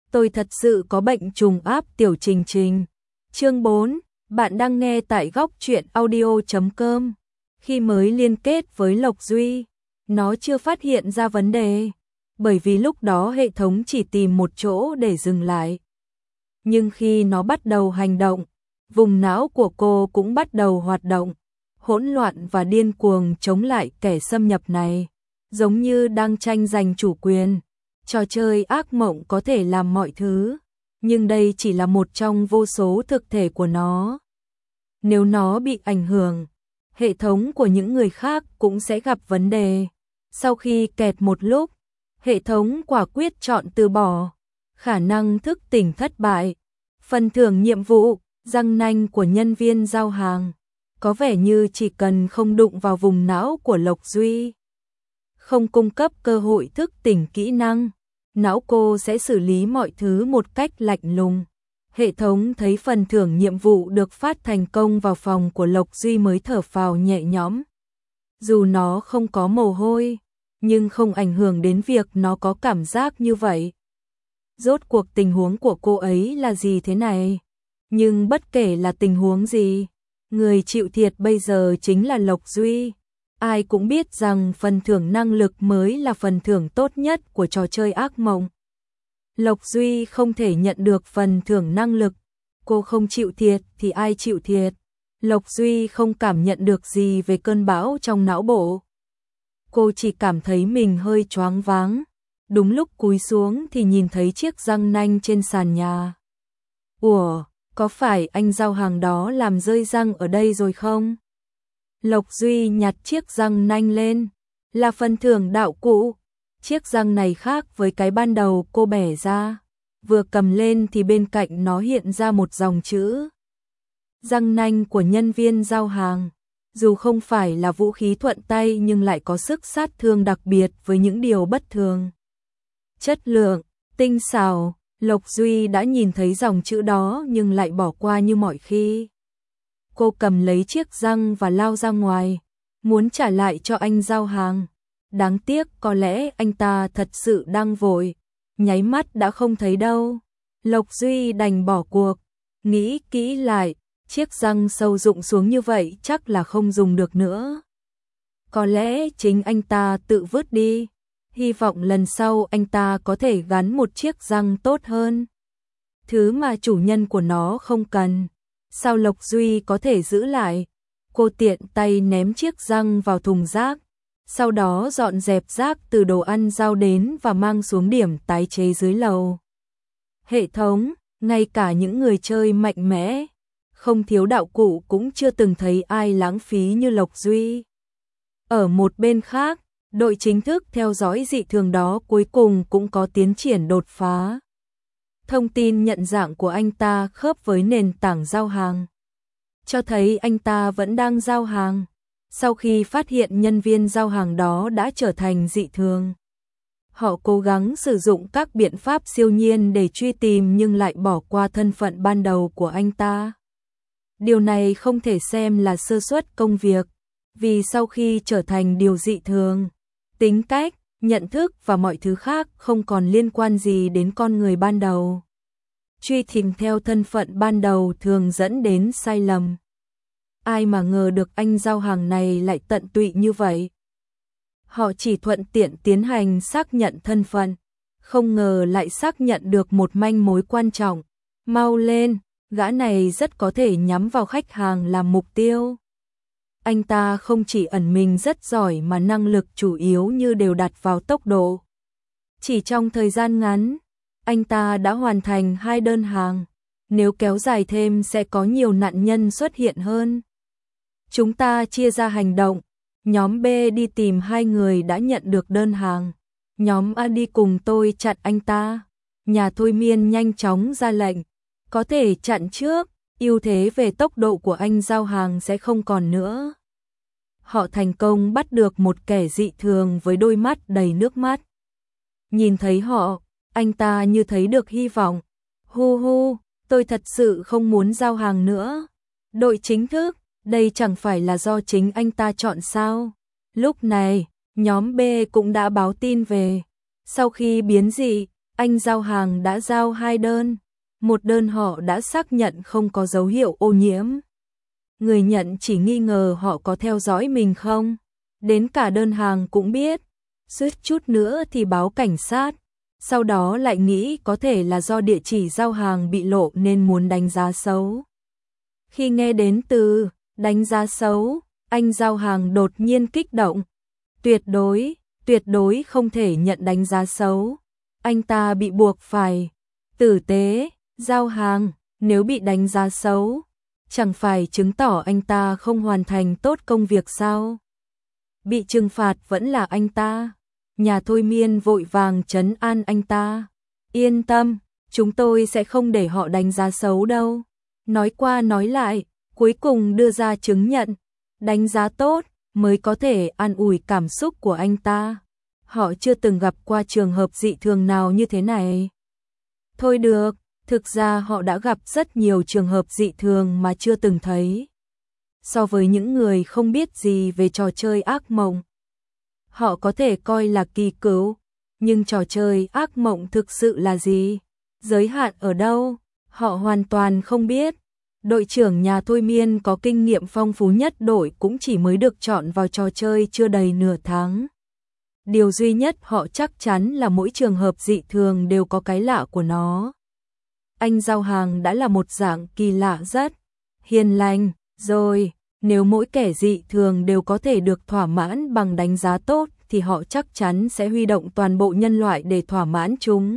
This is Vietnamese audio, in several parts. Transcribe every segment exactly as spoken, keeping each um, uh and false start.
Tôi thật sự có bệnh trùng áp tiểu Trình Trình. Chương bốn, bạn đang nghe tại góc truyện audio chấm com. Khi mới liên kết với Lộc Duy, nó chưa phát hiện ra vấn đề, bởi vì lúc đó hệ thống chỉ tìm một chỗ để dừng lại. Nhưng khi nó bắt đầu hành động, vùng não của cô cũng bắt đầu hoạt động, hỗn loạn và điên cuồng chống lại kẻ xâm nhập này, giống như đang tranh giành chủ quyền. Trò chơi ác mộng có thể làm mọi thứ, nhưng đây chỉ là một trong vô số thực thể của nó. Nếu nó bị ảnh hưởng, hệ thống của những người khác cũng sẽ gặp vấn đề. Sau khi kẹt một lúc, hệ thống quả quyết chọn từ bỏ. Khả năng thức tỉnh thất bại. Phần thưởng nhiệm vụ, răng nanh của nhân viên giao hàng. Có vẻ như chỉ cần không đụng vào vùng não của Lộc Duy, không cung cấp cơ hội thức tỉnh kỹ năng, não cô sẽ xử lý mọi thứ một cách lạnh lùng. Hệ thống thấy phần thưởng nhiệm vụ được phát thành công vào phòng của Lộc Duy mới thở phào nhẹ nhõm. Dù nó không có mồ hôi, nhưng không ảnh hưởng đến việc nó có cảm giác như vậy. Rốt cuộc tình huống của cô ấy là gì thế này? Nhưng bất kể là tình huống gì, người chịu thiệt bây giờ chính là Lộc Duy. Ai cũng biết rằng phần thưởng năng lực mới là phần thưởng tốt nhất của trò chơi ác mộng. Lộc Duy không thể nhận được phần thưởng năng lực. Cô không chịu thiệt thì ai chịu thiệt? Lộc Duy không cảm nhận được gì về cơn bão trong não bộ. Cô chỉ cảm thấy mình hơi choáng váng. Đúng lúc cúi xuống thì nhìn thấy chiếc răng nanh trên sàn nhà. Ủa, có phải anh giao hàng đó làm rơi răng ở đây rồi không? Lộc Duy nhặt chiếc răng nanh lên, là phần thưởng đạo cụ. Chiếc răng này khác với cái ban đầu cô bẻ ra, vừa cầm lên thì bên cạnh nó hiện ra một dòng chữ. Răng nanh của nhân viên giao hàng, dù không phải là vũ khí thuận tay nhưng lại có sức sát thương đặc biệt với những điều bất thường. Chất lượng, tinh xảo, Lộc Duy đã nhìn thấy dòng chữ đó nhưng lại bỏ qua như mọi khi. Cô cầm lấy chiếc răng và lao ra ngoài, muốn trả lại cho anh giao hàng. Đáng tiếc có lẽ anh ta thật sự đang vội, nháy mắt đã không thấy đâu. Lộc Duy đành bỏ cuộc, nghĩ kỹ lại, chiếc răng sâu rụng xuống như vậy chắc là không dùng được nữa. Có lẽ chính anh ta tự vứt đi, hy vọng lần sau anh ta có thể gắn một chiếc răng tốt hơn. Thứ mà chủ nhân của nó không cần. Sao Lộc Duy có thể giữ lại? Cô tiện tay ném chiếc răng vào thùng rác, sau đó dọn dẹp rác từ đồ ăn giao đến và mang xuống điểm tái chế dưới lầu. Hệ thống, ngay cả những người chơi mạnh mẽ, không thiếu đạo cụ cũng chưa từng thấy ai lãng phí như Lộc Duy. Ở một bên khác, đội chính thức theo dõi dị thường đó cuối cùng cũng có tiến triển đột phá. Thông tin nhận dạng của anh ta khớp với nền tảng giao hàng, cho thấy anh ta vẫn đang giao hàng. Sau khi phát hiện nhân viên giao hàng đó đã trở thành dị thường, họ cố gắng sử dụng các biện pháp siêu nhiên để truy tìm nhưng lại bỏ qua thân phận ban đầu của anh ta. Điều này không thể xem là sơ suất công việc, vì sau khi trở thành điều dị thường, tính cách, nhận thức và mọi thứ khác không còn liên quan gì đến con người ban đầu. Truy tìm theo thân phận ban đầu thường dẫn đến sai lầm. Ai mà ngờ được anh giao hàng này lại tận tụy như vậy. Họ chỉ thuận tiện tiến hành xác nhận thân phận, không ngờ lại xác nhận được một manh mối quan trọng. Mau lên, gã này rất có thể nhắm vào khách hàng làm mục tiêu. Anh ta không chỉ ẩn mình rất giỏi mà năng lực chủ yếu như đều đặt vào tốc độ. Chỉ trong thời gian ngắn, anh ta đã hoàn thành hai đơn hàng. Nếu kéo dài thêm sẽ có nhiều nạn nhân xuất hiện hơn. Chúng ta chia ra hành động. Nhóm B đi tìm hai người đã nhận được đơn hàng. Nhóm A đi cùng tôi chặn anh ta. Nhà thôi miên nhanh chóng ra lệnh. Có thể chặn trước, ưu thế về tốc độ của anh giao hàng sẽ không còn nữa. Họ thành công bắt được một kẻ dị thường với đôi mắt đầy nước mắt. Nhìn thấy họ, anh ta như thấy được hy vọng. Hu hu, tôi thật sự không muốn giao hàng nữa. Đội chính thức, đây chẳng phải là do chính anh ta chọn sao? Lúc này, nhóm B cũng đã báo tin về. Sau khi biến dị, Anh giao hàng đã giao hai đơn. Một đơn họ đã xác nhận không có dấu hiệu ô nhiễm. Người nhận chỉ nghi ngờ họ có theo dõi mình không. Đến cả đơn hàng cũng biết. Suýt chút nữa thì báo cảnh sát. Sau đó lại nghĩ có thể là do địa chỉ giao hàng bị lộ nên muốn đánh giá xấu. Khi nghe đến từ đánh giá xấu, anh giao hàng đột nhiên kích động. Tuyệt đối, tuyệt đối không thể nhận đánh giá xấu. Anh ta bị buộc phải tử tế, giao hàng, nếu bị đánh giá xấu, chẳng phải chứng tỏ anh ta không hoàn thành tốt công việc sao? Bị trừng phạt vẫn là anh ta. Nhà thôi miên vội vàng trấn an anh ta. Yên tâm, chúng tôi sẽ không để họ đánh giá xấu đâu. Nói qua nói lại, cuối cùng đưa ra chứng nhận. Đánh giá tốt mới có thể an ủi cảm xúc của anh ta. Họ chưa từng gặp qua trường hợp dị thường nào như thế này. Thôi được, thực ra họ đã gặp rất nhiều trường hợp dị thường mà chưa từng thấy. So với những người không biết gì về trò chơi ác mộng, họ có thể coi là kỳ cựu, nhưng trò chơi ác mộng thực sự là gì? Giới hạn ở đâu? Họ hoàn toàn không biết. Đội trưởng nhà thôi miên có kinh nghiệm phong phú nhất đội cũng chỉ mới được chọn vào trò chơi chưa đầy nửa tháng. Điều duy nhất họ chắc chắn là mỗi trường hợp dị thường đều có cái lạ của nó. Anh giao hàng đã là một dạng kỳ lạ rất hiền lành, rồi, nếu mỗi kẻ dị thường đều có thể được thỏa mãn bằng đánh giá tốt thì họ chắc chắn sẽ huy động toàn bộ nhân loại để thỏa mãn chúng.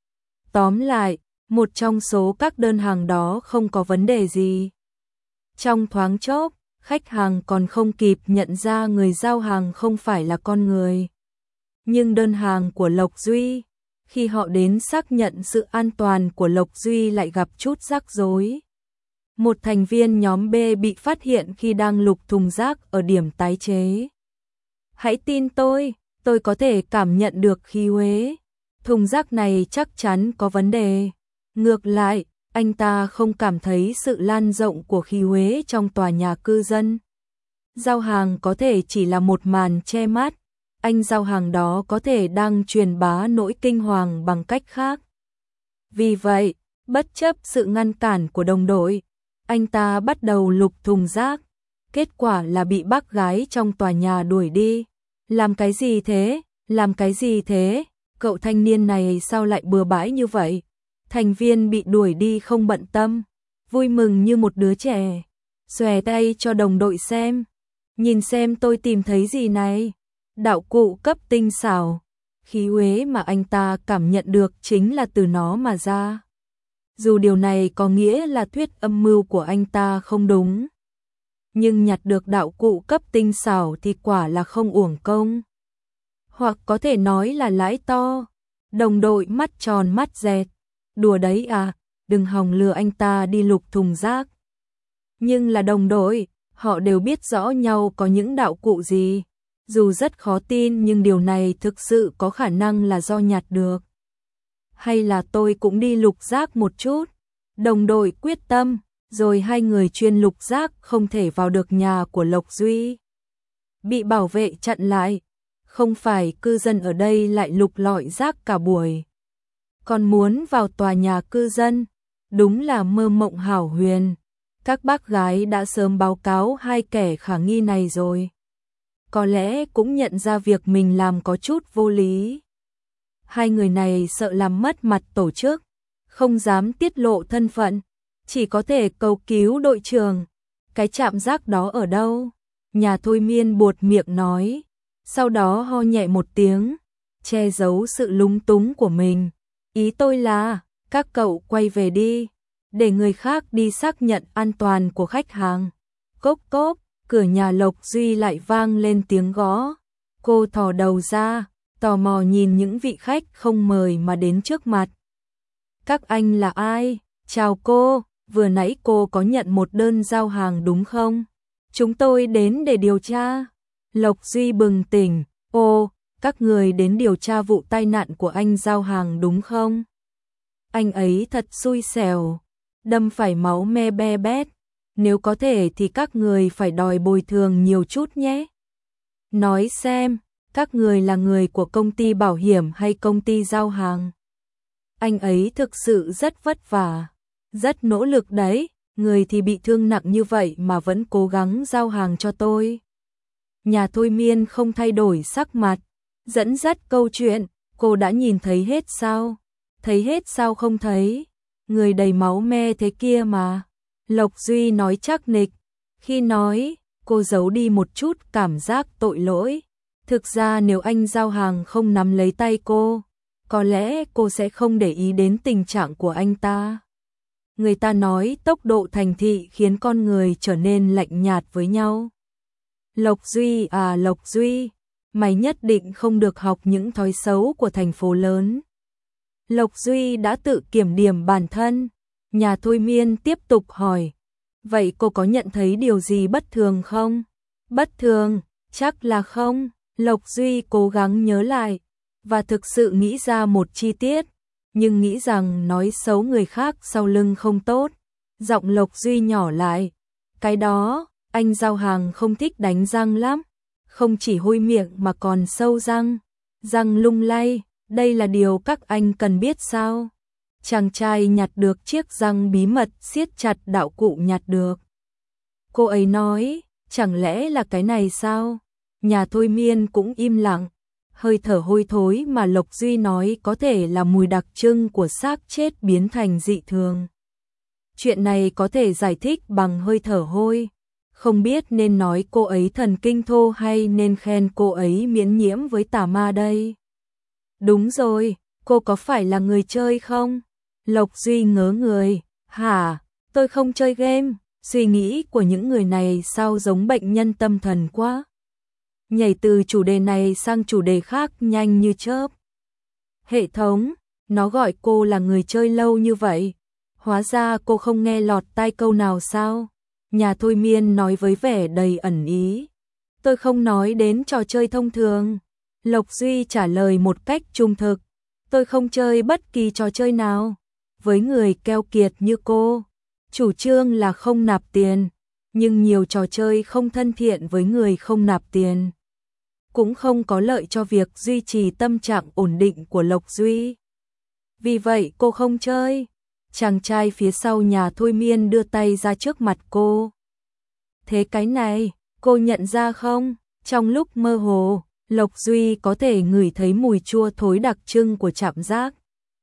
Tóm lại, một trong số các đơn hàng đó không có vấn đề gì. Trong thoáng chốc, khách hàng còn không kịp nhận ra người giao hàng không phải là con người. Nhưng đơn hàng của Lộc Duy, khi họ đến xác nhận sự an toàn của Lộc Duy lại gặp chút rắc rối. Một thành viên nhóm B bị phát hiện khi đang lục thùng rác ở điểm tái chế. Hãy tin tôi, tôi có thể cảm nhận được khí uế. Thùng rác này chắc chắn có vấn đề. Ngược lại, anh ta không cảm thấy sự lan rộng của khí uế trong tòa nhà cư dân. Giao hàng có thể chỉ là một màn che mắt. Anh giao hàng đó có thể đang truyền bá nỗi kinh hoàng bằng cách khác. Vì vậy, bất chấp sự ngăn cản của đồng đội, anh ta bắt đầu lục thùng rác. Kết quả là bị bác gái trong tòa nhà đuổi đi. Làm cái gì thế? Làm cái gì thế? Cậu thanh niên này sao lại bừa bãi như vậy? Thành viên bị đuổi đi không bận tâm, vui mừng như một đứa trẻ. Xòe tay cho đồng đội xem. Nhìn xem tôi tìm thấy gì này. Đạo cụ cấp tinh xảo. Khí uế mà anh ta cảm nhận được chính là từ nó mà ra. Dù điều này có nghĩa là thuyết âm mưu của anh ta không đúng. Nhưng nhặt được đạo cụ cấp tinh xảo thì quả là không uổng công. Hoặc có thể nói là lãi to. Đồng đội mắt tròn mắt dẹt. Đùa đấy à, đừng hòng lừa anh ta đi lục thùng rác. Nhưng là đồng đội, họ đều biết rõ nhau có những đạo cụ gì. Dù rất khó tin nhưng điều này thực sự có khả năng là do nhặt được. Hay là tôi cũng đi lục rác một chút. Đồng đội quyết tâm, rồi hai người chuyên lục rác không thể vào được nhà của Lộc Duy. Bị bảo vệ chặn lại, không phải cư dân ở đây lại lục lọi rác cả buổi. Còn muốn vào tòa nhà cư dân, đúng là mơ mộng hảo huyền. Các bác gái đã sớm báo cáo hai kẻ khả nghi này rồi. Có lẽ cũng nhận ra việc mình làm có chút vô lý. Hai người này sợ làm mất mặt tổ chức, không dám tiết lộ thân phận, chỉ có thể cầu cứu đội trưởng. Cái trạm rác đó ở đâu? Nhà thôi miên buột miệng nói, sau đó ho nhẹ một tiếng, che giấu sự lúng túng của mình. Ý tôi là, các cậu quay về đi, để người khác đi xác nhận an toàn của khách hàng. Cốc cốc, cửa nhà Lộc Duy lại vang lên tiếng gõ. Cô thò đầu ra, tò mò nhìn những vị khách không mời mà đến trước mặt. Các anh là ai? Chào cô, vừa nãy cô có nhận một đơn giao hàng đúng không? Chúng tôi đến để điều tra. Lộc Duy bừng tỉnh, ô, các người đến điều tra vụ tai nạn của anh giao hàng đúng không? Anh ấy thật xui xẻo, đâm phải máu me be bét. Nếu có thể thì các người phải đòi bồi thường nhiều chút nhé. Nói xem, các người là người của công ty bảo hiểm hay công ty giao hàng? anh ấy thực sự rất vất vả, rất nỗ lực đấy, người thì bị thương nặng như vậy mà vẫn cố gắng giao hàng cho tôi. Nhà thôi miên không thay đổi sắc mặt, dẫn dắt câu chuyện, cô đã nhìn thấy hết sao? Thấy hết sao không thấy? Người đầy máu me thế kia mà. Lộc Duy nói chắc nịch, khi nói, cô giấu đi một chút cảm giác tội lỗi. Thực ra nếu anh giao hàng không nắm lấy tay cô, có lẽ cô sẽ không để ý đến tình trạng của anh ta. Người ta nói tốc độ thành thị khiến con người trở nên lạnh nhạt với nhau. Lộc Duy à Lộc Duy, mày nhất định không được học những thói xấu của thành phố lớn. Lộc Duy đã tự kiểm điểm bản thân. Nhà thôi miên tiếp tục hỏi, vậy cô có nhận thấy điều gì bất thường không? Bất thường, chắc là không. Lộc Duy cố gắng nhớ lại, và thực sự nghĩ ra một chi tiết, nhưng nghĩ rằng nói xấu người khác sau lưng không tốt. Giọng Lộc Duy nhỏ lại, cái đó, anh giao hàng không thích đánh răng lắm, không chỉ hôi miệng mà còn sâu răng, răng lung lay, đây là điều các anh cần biết sao? Chàng trai nhặt được chiếc răng bí mật siết chặt đạo cụ nhặt được. Cô ấy nói, chẳng lẽ là cái này sao? Nhà thôi miên cũng im lặng, hơi thở hôi thối mà Lộc Duy nói có thể là mùi đặc trưng của xác chết biến thành dị thường. Chuyện này có thể giải thích bằng hơi thở hôi. Không biết nên nói cô ấy thần kinh thô hay nên khen cô ấy miễn nhiễm với tà ma đây. Đúng rồi, cô có phải là người chơi không? Lộc Duy ngớ người, hả, tôi không chơi game, suy nghĩ của những người này sao giống bệnh nhân tâm thần quá. Nhảy từ chủ đề này sang chủ đề khác nhanh như chớp. Hệ thống, nó gọi cô là người chơi lâu như vậy, hóa ra cô không nghe lọt tai câu nào sao? Nhà thôi miên nói với vẻ đầy ẩn ý. Tôi không nói đến trò chơi thông thường. Lộc Duy trả lời một cách trung thực. Tôi không chơi bất kỳ trò chơi nào. Với người keo kiệt như cô, chủ trương là không nạp tiền, nhưng nhiều trò chơi không thân thiện với người không nạp tiền, cũng không có lợi cho việc duy trì tâm trạng ổn định của Lộc Duy. Vì vậy cô không chơi. Chàng trai phía sau nhà thôi miên đưa tay ra trước mặt cô. Thế cái này, cô nhận ra không? Trong lúc mơ hồ, Lộc Duy có thể ngửi thấy mùi chua thối đặc trưng của trạm rác.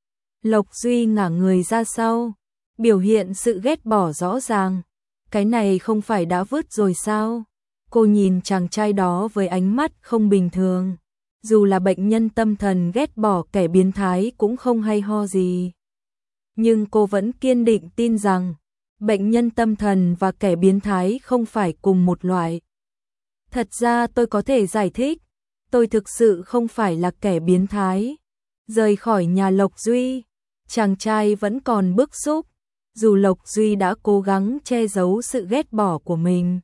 Lộc Duy ngả người ra sau, biểu hiện sự ghét bỏ rõ ràng. Cái này không phải đã vứt rồi sao? Cô nhìn chàng trai đó với ánh mắt không bình thường. Dù là bệnh nhân tâm thần ghét bỏ kẻ biến thái cũng không hay ho gì. Nhưng cô vẫn kiên định tin rằng bệnh nhân tâm thần và kẻ biến thái không phải cùng một loại. Thật ra tôi có thể giải thích, tôi thực sự không phải là kẻ biến thái. Rời khỏi nhà Lộc Duy, chàng trai vẫn còn bức xúc, dù Lộc Duy đã cố gắng che giấu sự ghét bỏ của mình.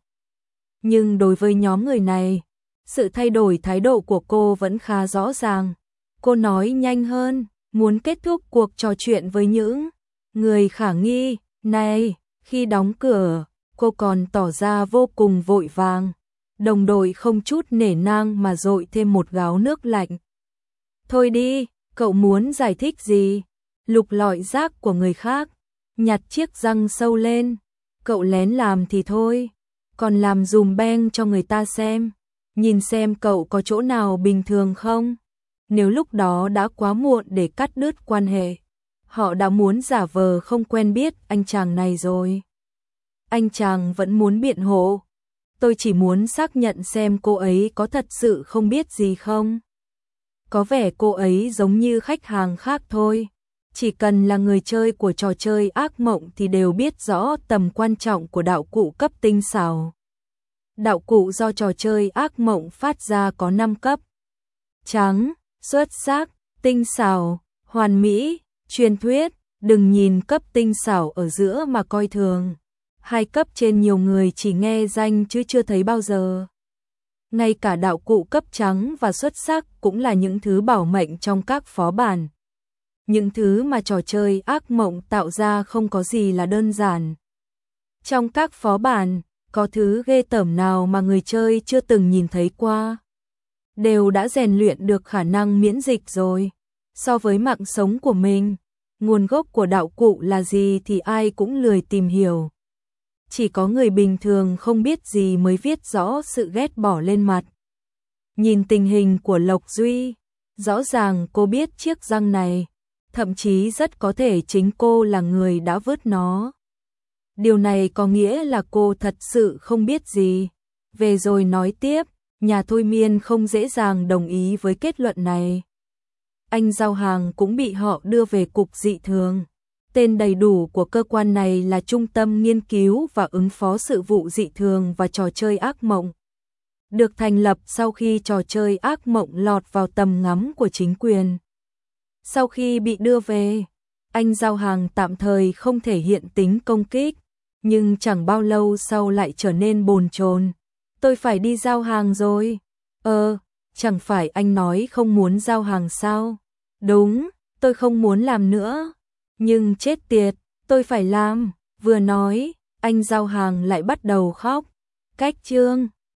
Nhưng đối với nhóm người này, sự thay đổi thái độ của cô vẫn khá rõ ràng. Cô nói nhanh hơn, muốn kết thúc cuộc trò chuyện với những người khả nghi. Này, khi đóng cửa, cô còn tỏ ra vô cùng vội vàng. Đồng đội không chút nể nang mà dội thêm một gáo nước lạnh. Thôi đi, cậu muốn giải thích gì? Lục lọi rác của người khác, nhặt chiếc răng sâu lên. Cậu lén làm thì thôi, còn làm dùm beng cho người ta xem. Nhìn xem cậu có chỗ nào bình thường không? Nếu lúc đó đã quá muộn để cắt đứt quan hệ, họ đã muốn giả vờ không quen biết anh chàng này rồi. Anh chàng vẫn muốn biện hộ. Tôi chỉ muốn xác nhận xem cô ấy có thật sự không biết gì không. Có vẻ cô ấy giống như khách hàng khác thôi. Chỉ cần là người chơi của trò chơi ác mộng thì đều biết rõ tầm quan trọng của đạo cụ cấp tinh xảo. Đạo cụ do trò chơi ác mộng phát ra có năm cấp. Trắng, xuất sắc, tinh xảo, hoàn mỹ, truyền thuyết. Đừng nhìn cấp tinh xảo ở giữa mà coi thường. Hai cấp trên nhiều người chỉ nghe danh chứ chưa thấy bao giờ. Ngay cả đạo cụ cấp trắng và xuất sắc cũng là những thứ bảo mệnh trong các phó bản. Những thứ mà trò chơi ác mộng tạo ra không có gì là đơn giản. Trong các phó bản, có thứ ghê tởm nào mà người chơi chưa từng nhìn thấy qua. Đều đã rèn luyện được khả năng miễn dịch rồi. So với mạng sống của mình, Nguồn gốc của đạo cụ là gì thì ai cũng lười tìm hiểu. Chỉ có người bình thường không biết gì mới viết rõ sự ghét bỏ lên mặt. Nhìn tình hình của Lộc Duy, rõ ràng cô biết chiếc răng này, thậm chí rất có thể chính cô là người đã vứt nó. Điều này có nghĩa là cô thật sự không biết gì. Về rồi nói tiếp, nhà thôi miên không dễ dàng đồng ý với kết luận này. Anh giao hàng cũng bị họ đưa về cục dị thường. Tên đầy đủ của cơ quan này là Trung tâm Nghiên cứu và Ứng phó sự vụ dị thường và trò chơi ác mộng. Được thành lập sau khi trò chơi ác mộng lọt vào tầm ngắm của chính quyền. Sau khi bị đưa về, anh giao hàng tạm thời không thể hiện tính công kích, nhưng chẳng bao lâu sau lại trở nên bồn chồn. Tôi phải đi giao hàng rồi. Ờ, chẳng phải anh nói không muốn giao hàng sao? Đúng, tôi không muốn làm nữa. Nhưng chết tiệt, tôi phải làm. Vừa nói, anh giao hàng lại bắt đầu khóc. Cách chương